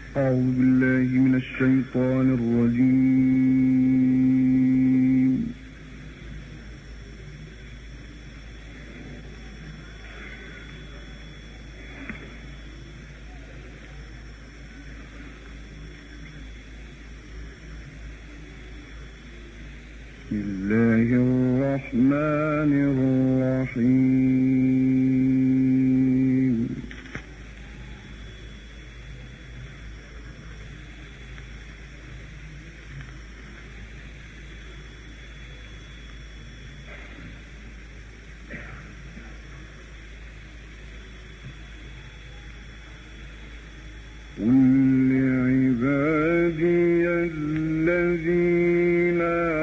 أعوذ بالله من الشيطان الرجيم. بسم الله الرحمن الرحيم. قل لعبادي الذين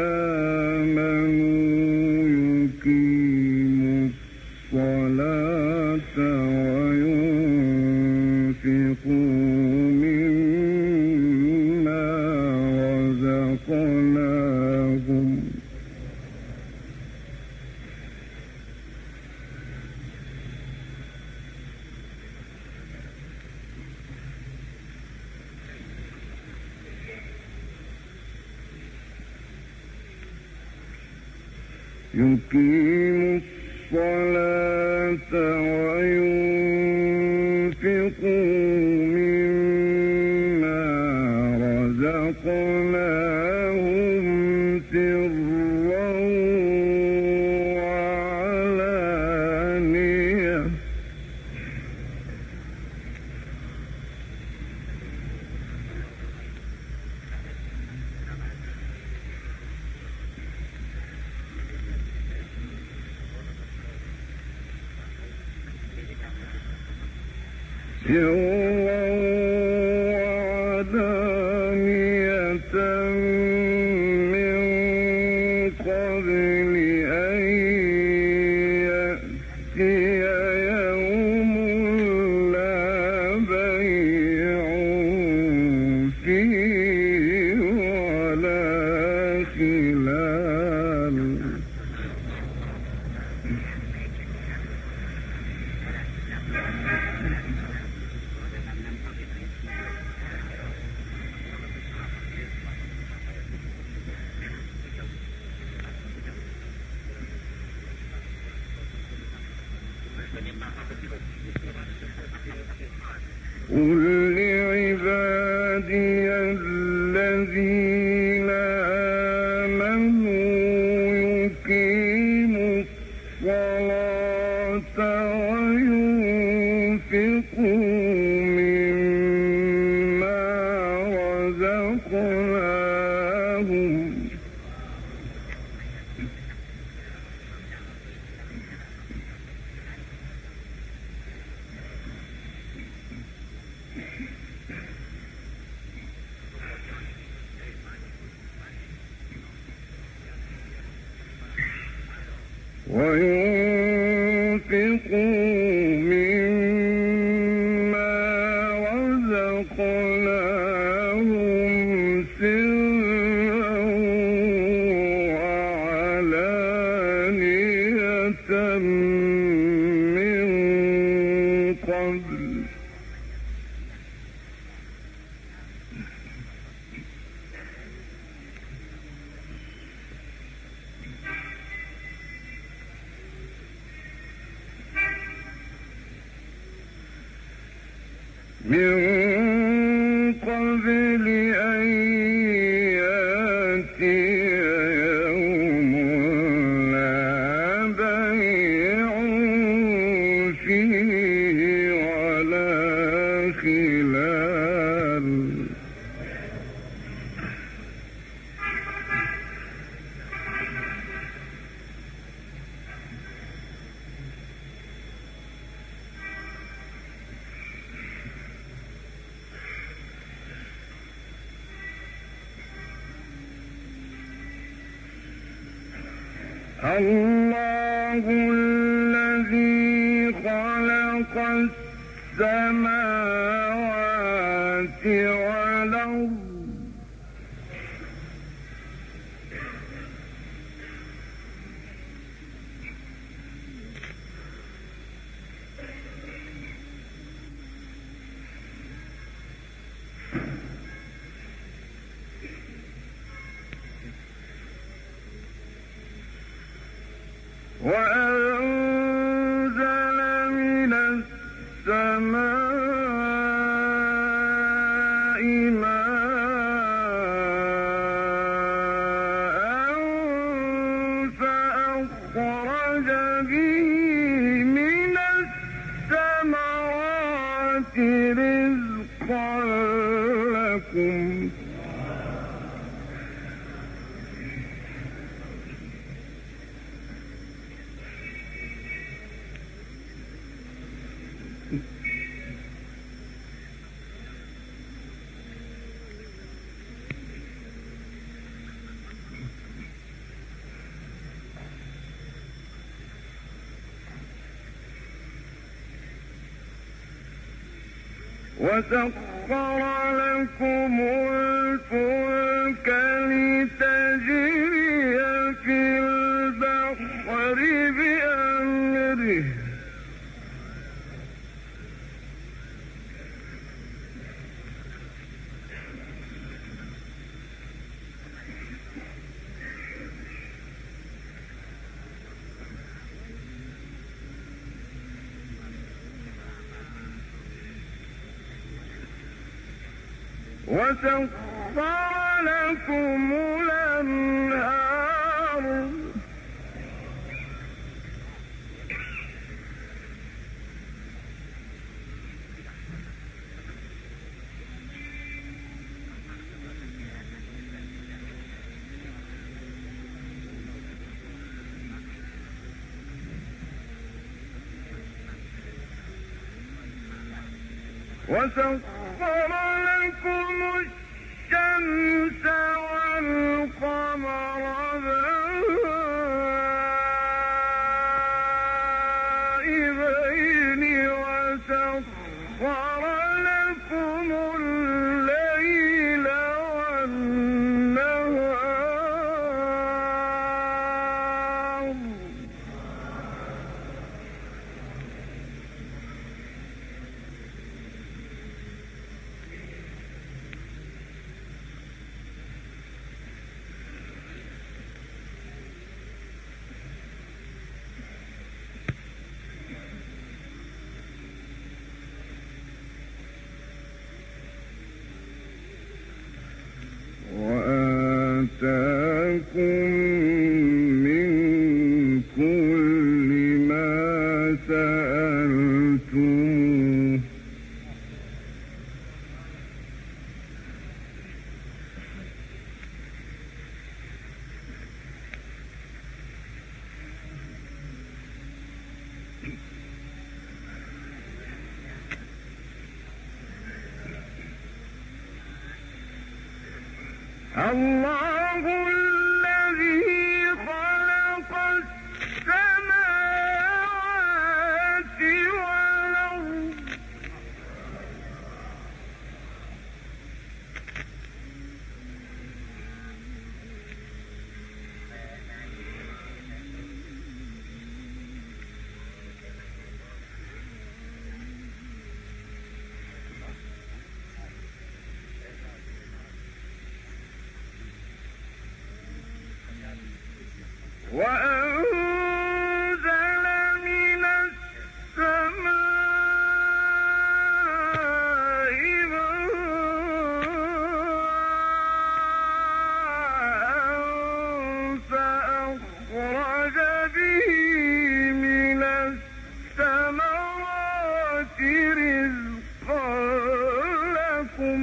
آمنوا يقيموا الصلاة وينفقوا مما رزقناهم سرا وعلانية من قبل أن يأتي يوم لا بيع فيه ولا خلال قل لعبادي الذين آمنوا يقيموا الصلاة وينفقوا مما رزقناهم سرا وعلانية من قبل أن يأتي يوم لا بيع فيه ولا خلال الله الذي خلق السماوات والأرض وأنزل من السماء ماء فأخرج به من الثمرات رزقا لكم وسخر لكم الفلك لتجري في البحر بأمره وسخر لكم الأنهار وسخر لكم الشمس والقمر دائبين وسخر لكم الليل والنهار وآتاكم من كل ما سألتموه الله الذي خلق السماوات والأرض وأنزل من السماء ماء فأخرج به من الثمرات رزقا لكم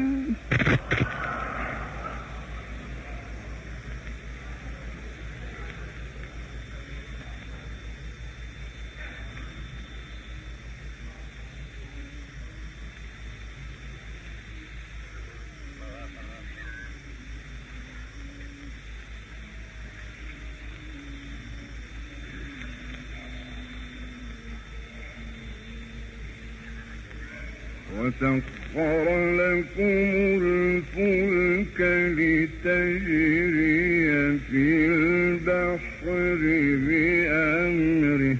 وسخر لكم الفلك لتجري في البحر بأمره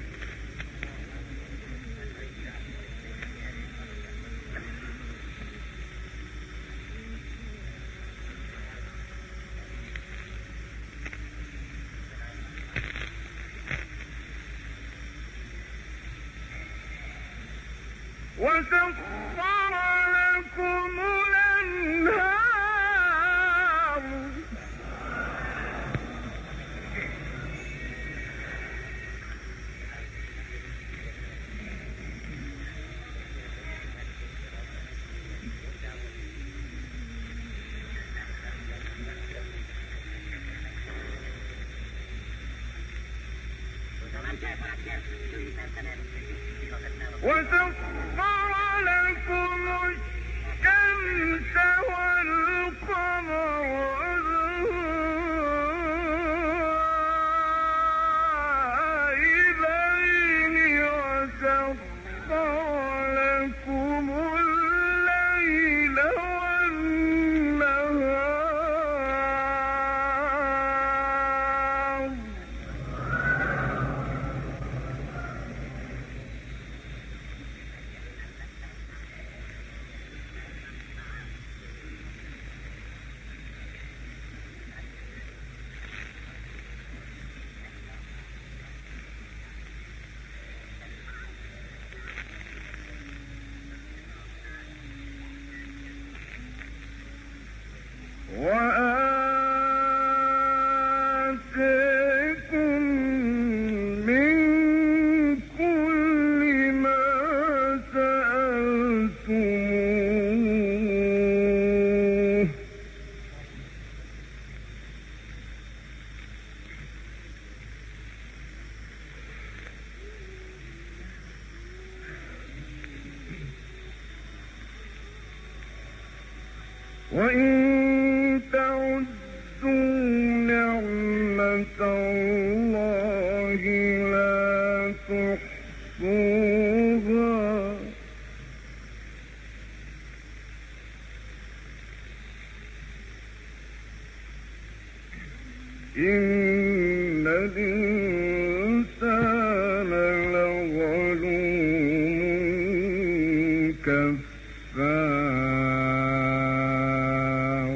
لكم الأنهار وسخر لكم الشمس والقمر دائبين وسخر لكم الليل والنهار وآتيكم من كل ما سألتموه وإن تعدوا نعمة الله لا تحصوها إن الإنسان لظلوم كفار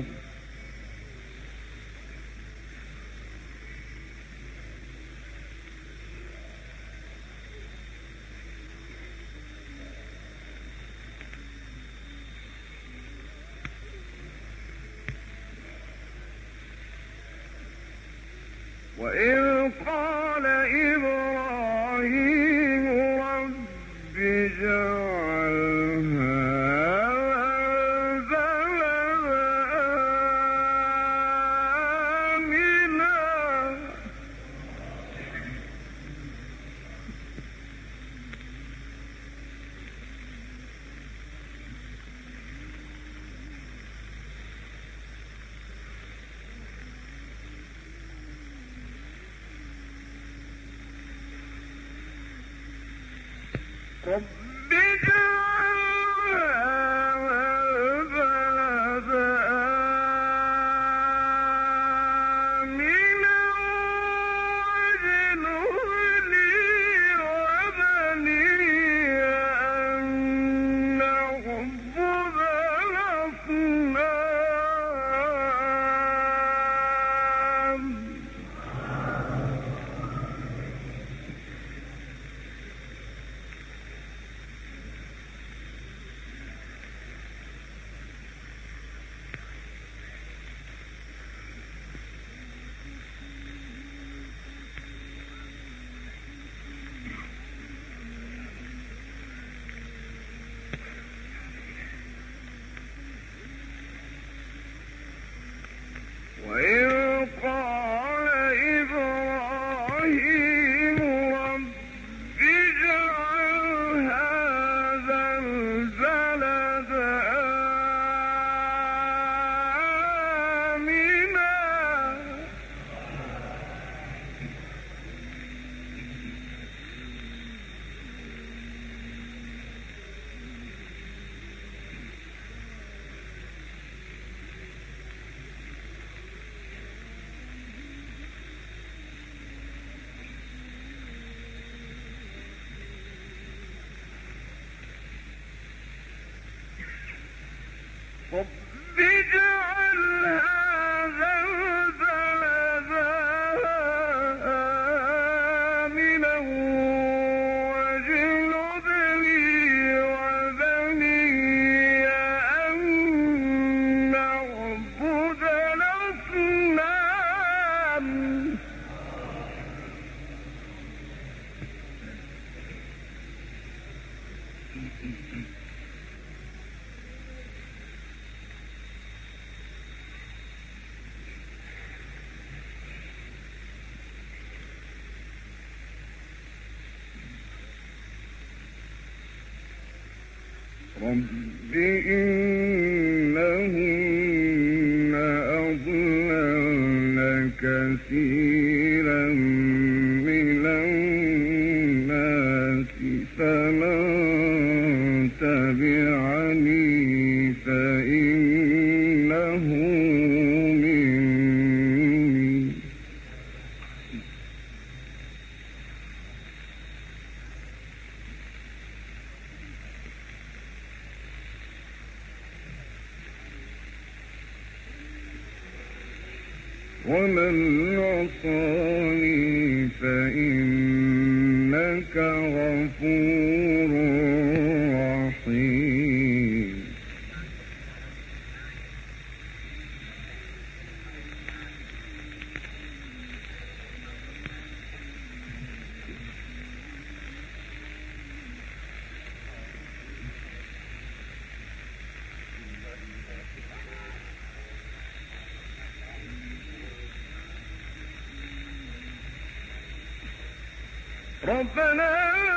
وإذ قال إبراهيم رب اجعل هذا البلد آمنا رب اجعل هذا البلد آمنا واجنبني وبني أن نعبد الأصنام وإذ قال إبراهيم رب اجعل هذا البلد آمنا رب اجعل هذا البلد آمنا واجنبني وبني رب إنهن أضللن كثيرا من الناس فمن تبعني فإنه مني ومن عصاني فإنك غفور رحيم ربنا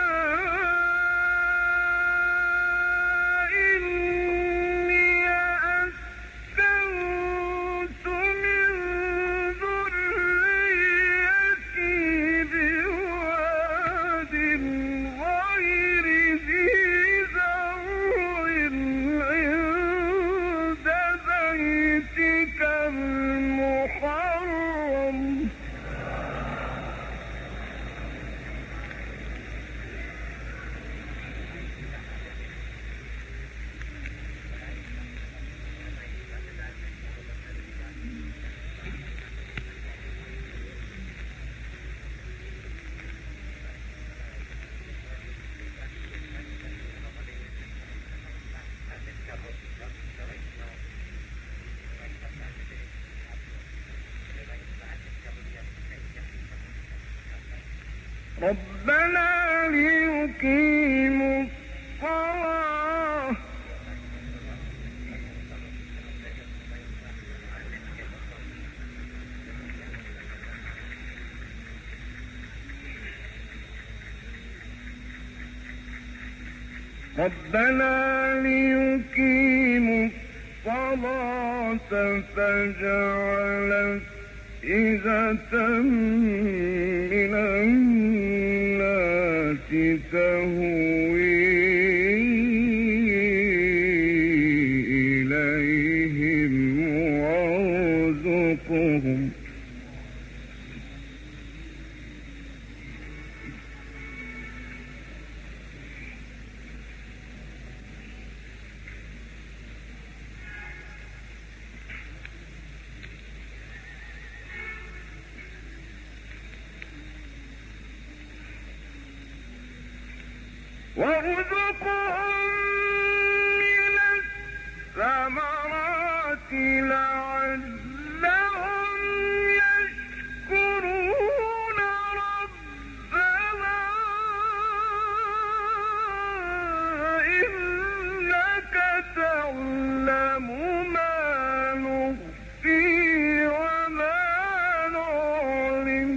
إني أسكنت من ذريتي بواد غير ذي زرع عند بيتك المحرم ربنا ليقيموا الصلاة فجعل أفئدة من الناس تهوي إليهم وارزقهم وارزقهم من الثمرات لعلهم يشكرون ربنا إنك تعلم ما نخفي وما نعلن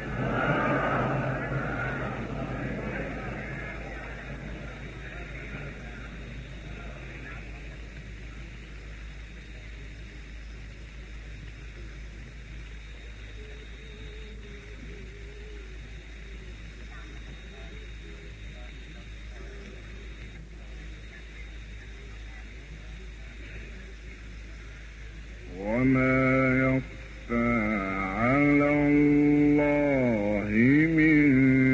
وما يخفى على الله من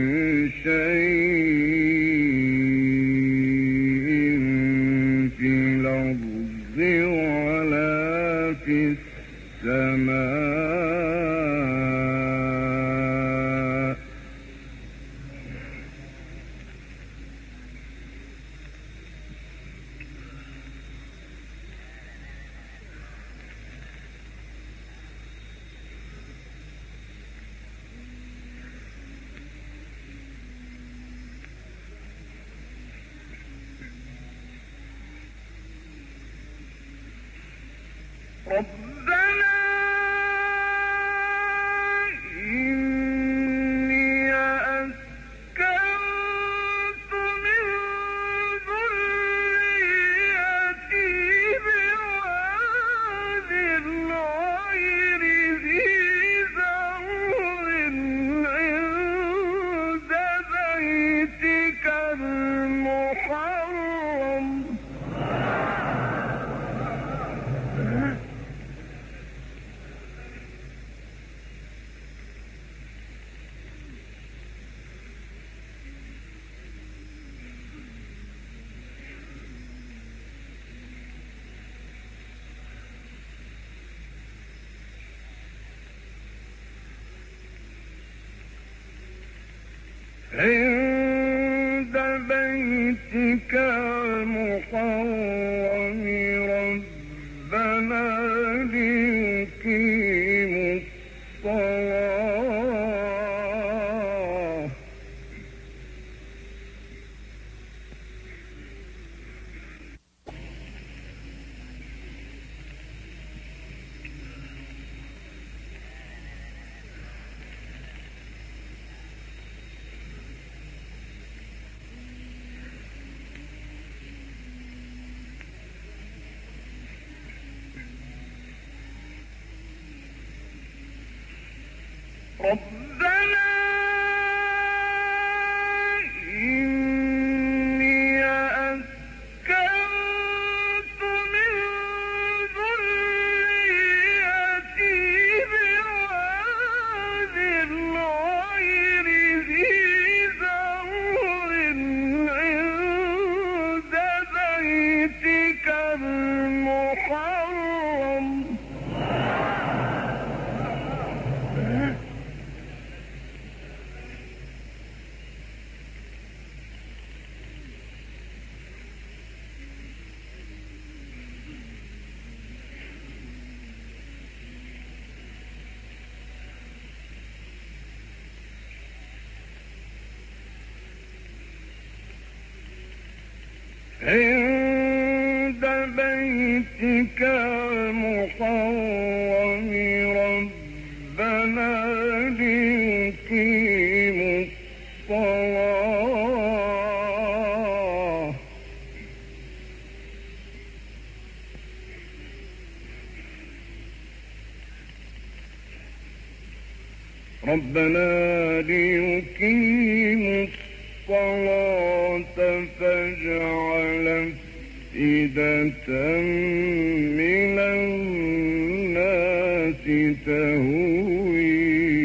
شيء في الأرض ولا في السماء ربنا إني أسكنت من ذريتي عند بيتك المحرم ربنا ليقيموا الصلاة ربنا إني أسكنت من ذريتي بواد غير ذي زرع عند بيتك المحرم عند بيتك المحرم ربنا ليقيموا الصلاة فاجعل أفئدة من الناس تهوي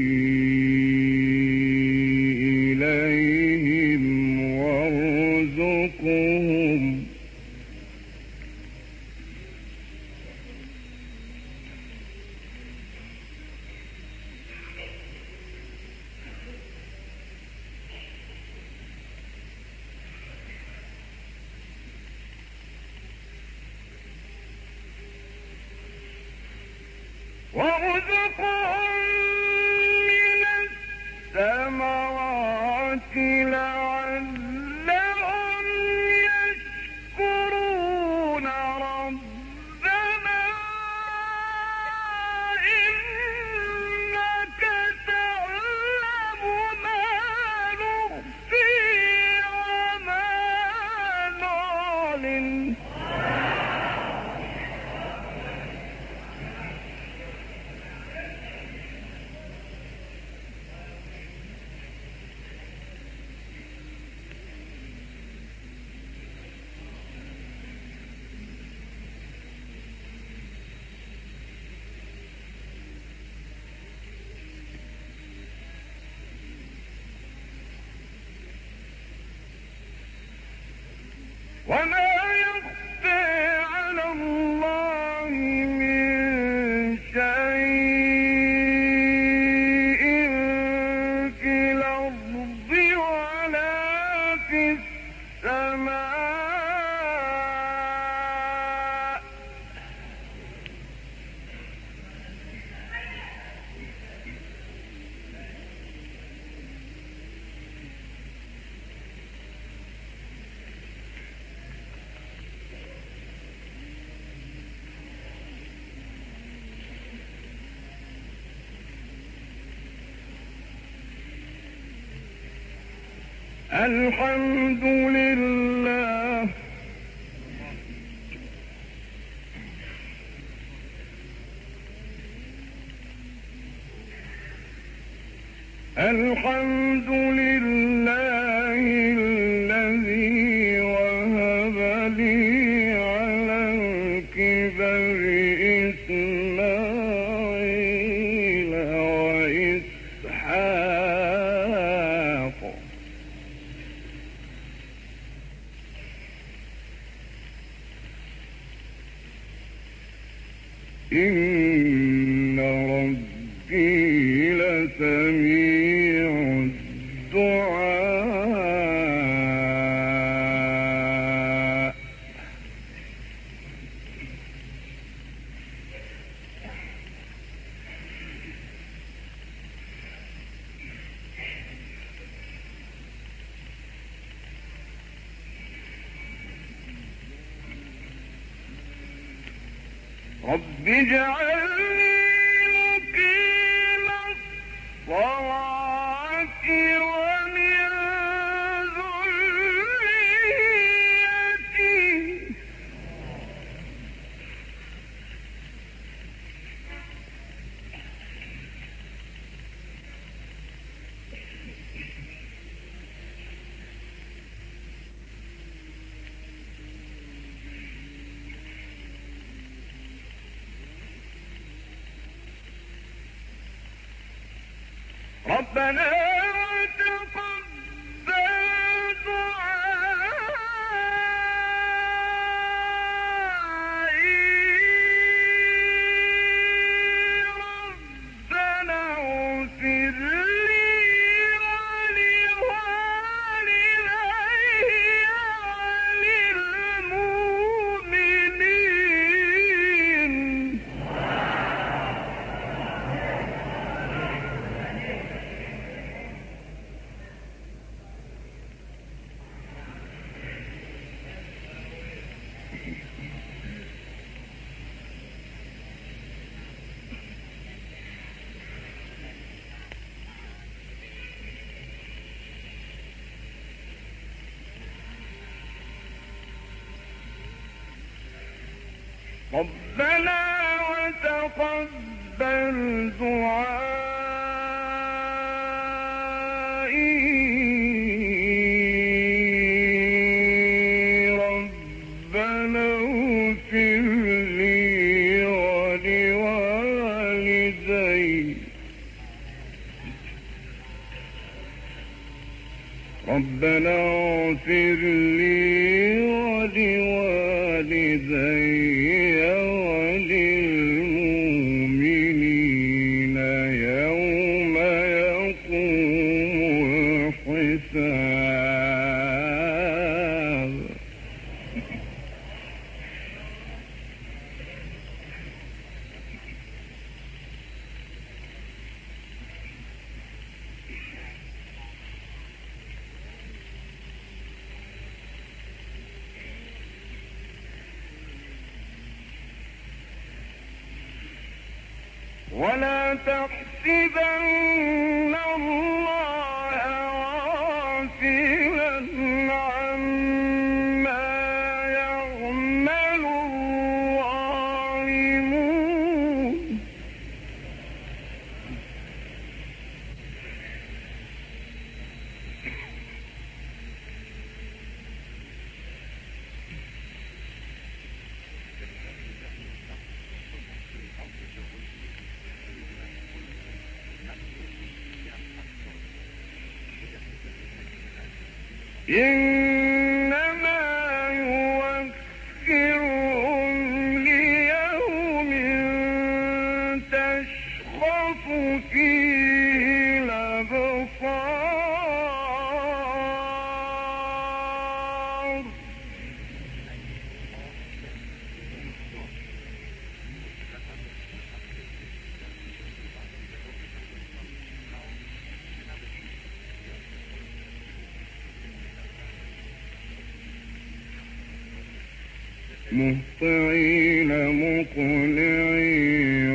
إليهم وارزقهم من الثمرات لعلهم يشكرون ربنا إنك تعلم ما نخفي وما نعلن وما يخفى على الله من شيء في الأرض ولا في السماء الحمد لله الحمد لله الذي وهب لي على الكبر إسماعيل وإسحاق إن ربي لسميع الدعاء رب اجعلني مقيم الصلاة ومن ذريتي ربنا وتقبل دعائي ربنا اغفر لي ولوالدي وللمؤمنين ربنا وتقبل دعائي ربنا اغفر لي ولوالدي ربنا اغفر لي ولوالدي وللمؤمنين يوم يقوم الحساب ولا تحسبن الله غافلا عما يعمل الظالمون إنما يوفرهم ليوم تشخص فيه الأبصار مهطعين مقنعي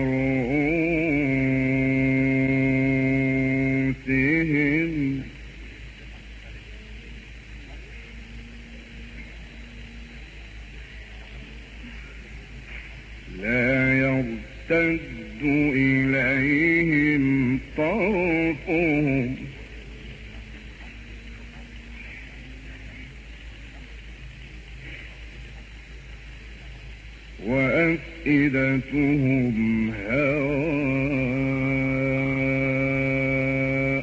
رؤوسهم لا يرتد إليهم طرفهم وأفئدتهم هواء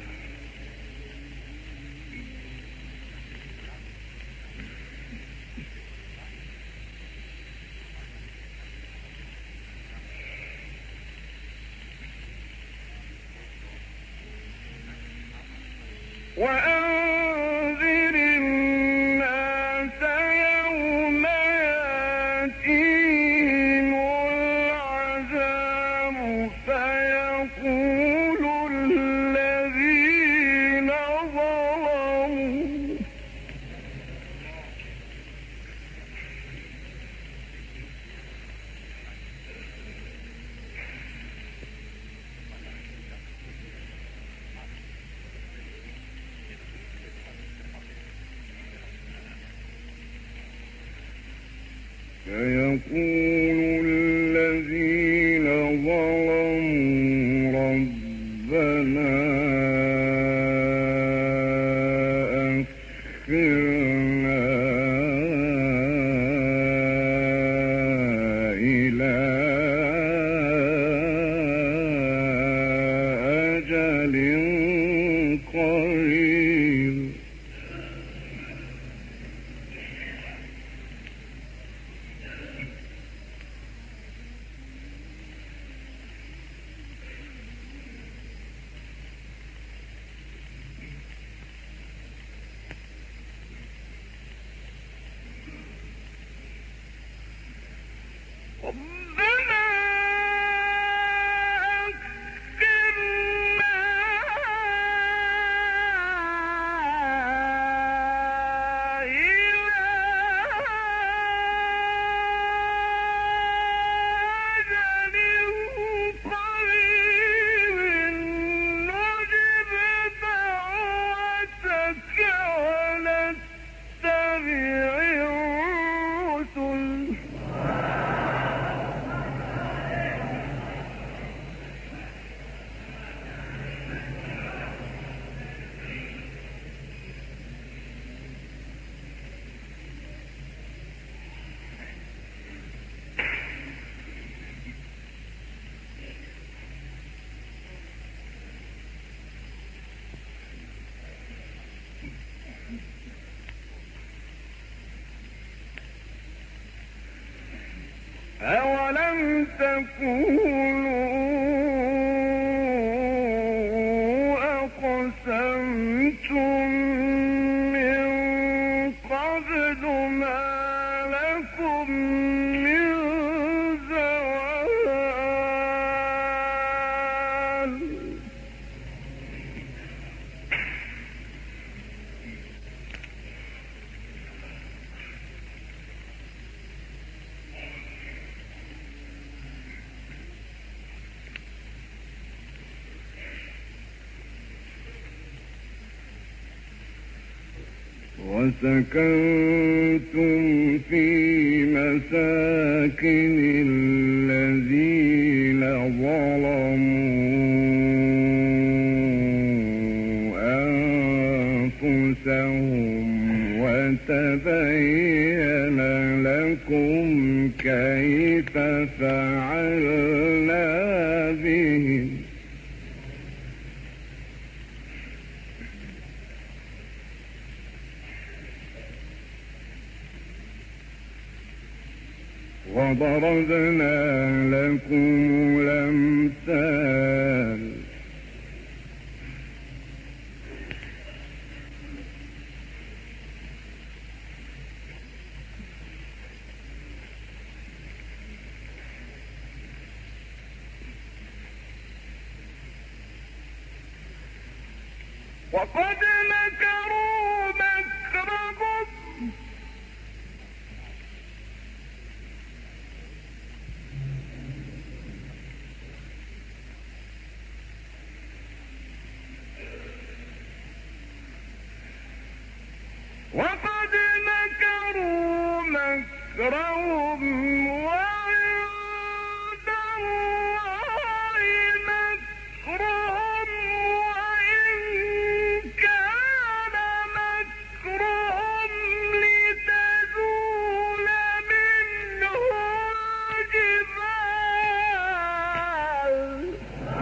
وأنذر الناس يوم يأتيهم العذاب فيقول الذين ظلموا سيقول الذين ظلموا ربنا أخرنا إلى أجل قريب ربنا أخرنا إلى أجل قريب نجب دعوتك ونتبع الرسل أولم تكونوا أقسمتم من قبل ما لكم من زوال وسكنتم في مساكن الذين ظلموا أنفسهم وتبين لكم كيف فعلنا بهم وضربنا لكم الأمثال وقد مكروا مكرهم وقد مكروا مكرهم وعند الله مكرهم وإن كان مكرهم لتزول منه الجبال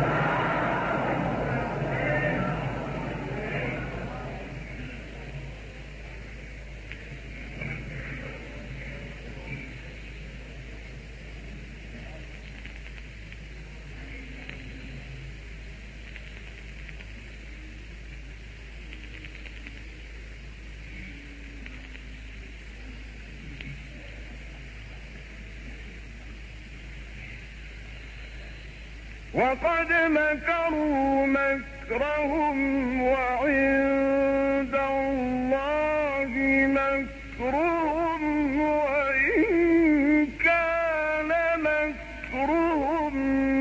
وقد مكروا مكرهم وعند الله مكرهم وإن كان مكرهم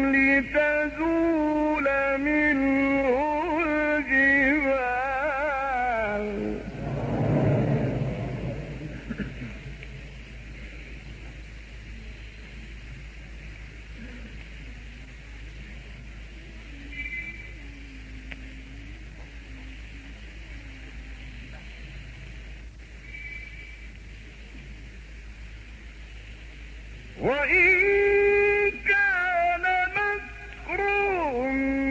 لتزول منه الجبال وإن كان مكرهم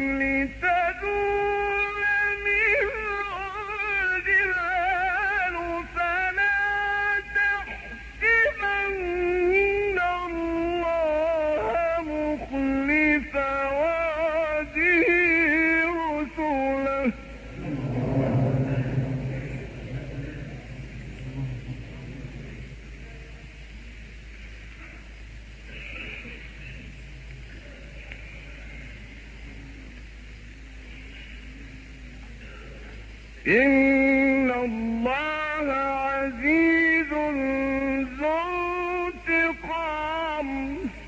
لتزول منه الجبال فلا تحسبن الله مخلف وعده رسله إن الله عزيز ذو انتقام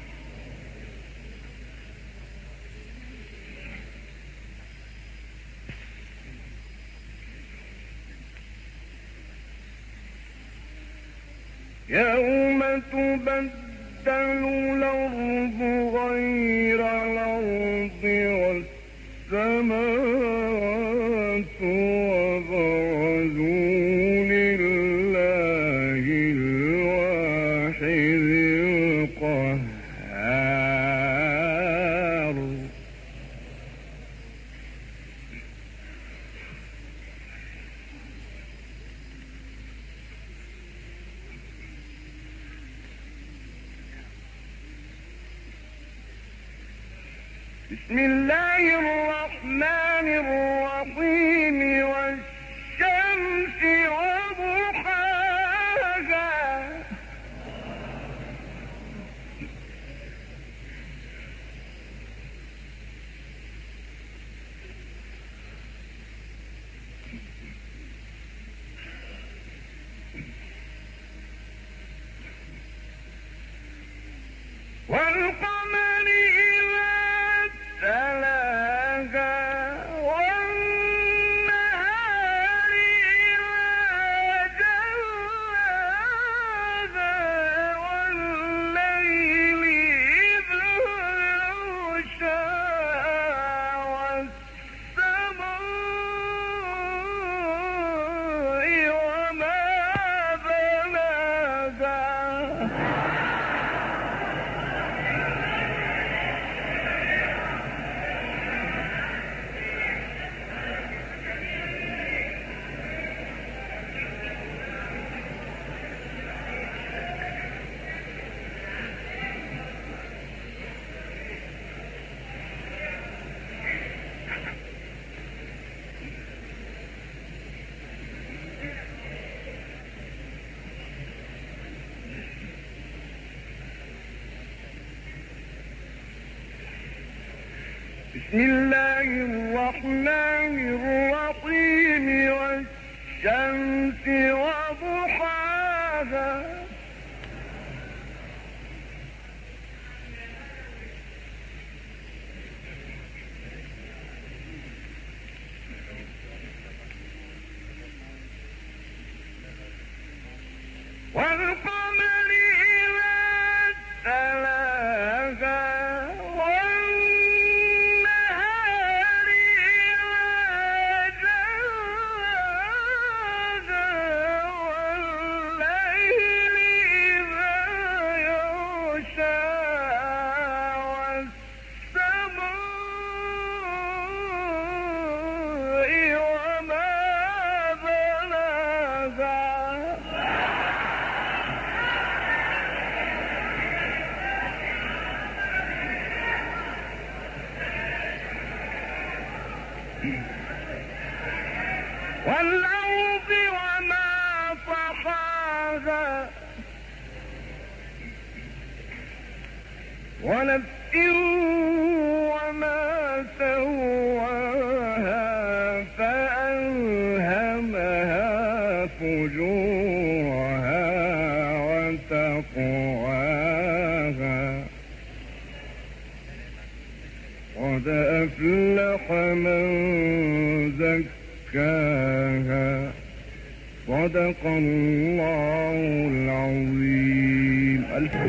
يوم تبدل الأرض غير الأرض والسماوات وبرزوا لله الواحد القهار بسم الله الرحمن الرحيم والشمس وضحاها والقمر إذا تلاها والنهار إذا جلاها والليل إذا يغشاها والسماء وما بناها بسم الله الرحمن الرحيم والشمس وضحاها والقمر إذا تلاها والنهار إذا جلاها والليل إذا يغشاها والسماء وما بناها والأرض وما طحاها ونفس وما سواها فألهمها فجورها وتقواها قد أفلح من زكاها صدق الله العظيم.